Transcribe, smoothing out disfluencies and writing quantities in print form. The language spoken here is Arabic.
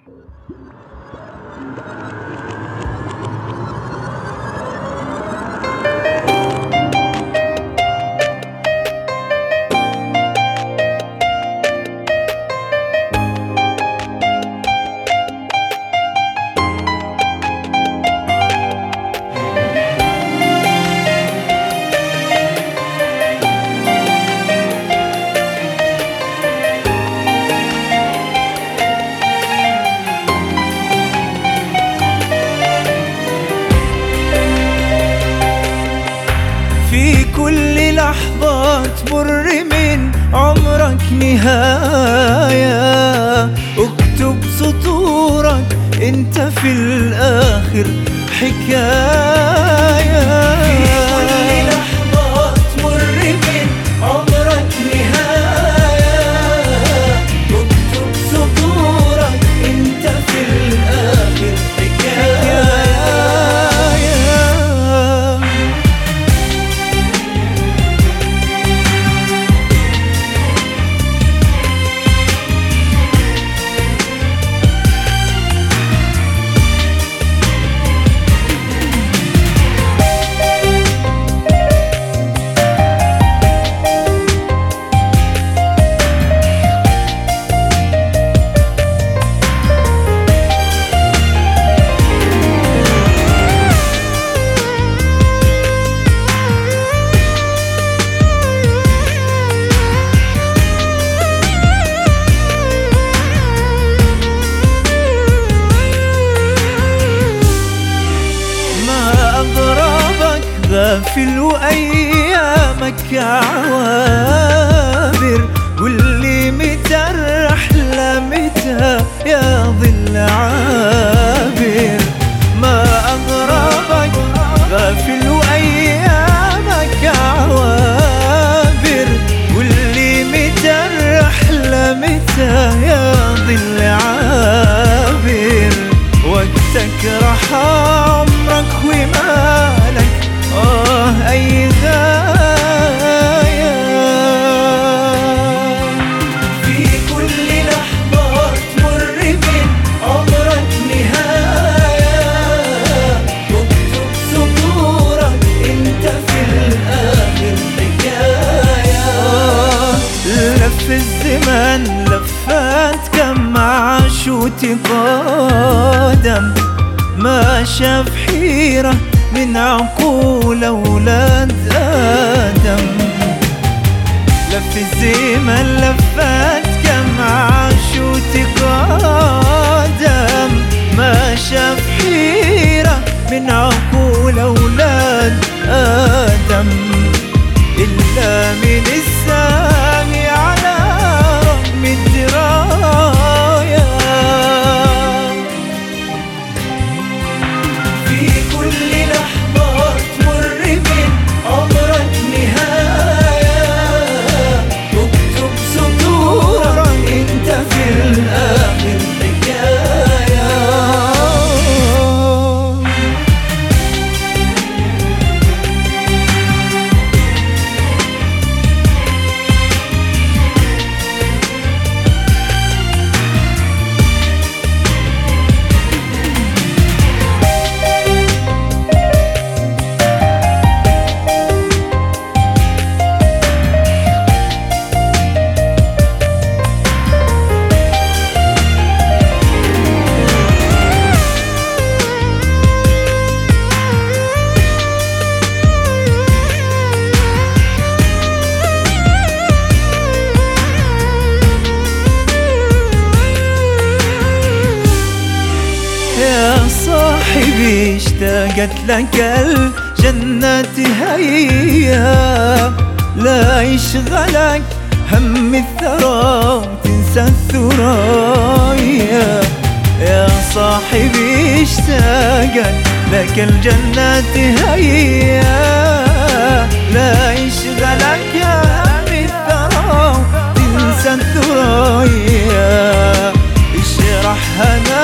في كل لحظة تمر من عمرك نهاية، اكتب سطورك انت في الآخر حكاية. في كل لحظة تمر من عمرك نهاية، اكتب سطورك انت في الآخر حكاية. غافل وأيامك عوابر، واللي متى الرحلة متى يا ظل عابر. ما أغربك غافل وأيامك عوابر، واللي متى الرحلة متى يا ظل عابر. وقتك راح عمرك ومالك أي غاية. في كل لحظة تمر من عمرك نهاية، اكتب سطورك انت في الآخر حكاية. لف الزمن لفات كم عاشوت قادم، ما شاف حيرة من عقول أولاد آدم. لف الزمن لفات كم عاشوت قادم، ما شاف حيرة من عقول أولاد آدم. إلا من السامي على رغم الدراية. في كل لحظة تمر من عمرك نهاية، اكتب سطورك انت في الآخر حكاية. يا صاحبي اشتاقت لك الجنة هيا، لا يشغلك هم الثرى وتنسى الثرايا. يا صاحبي اشتاقت لك الجنة هيا، لا يشغلك هم الثرى وتنسى الثرايا. اشرح هنا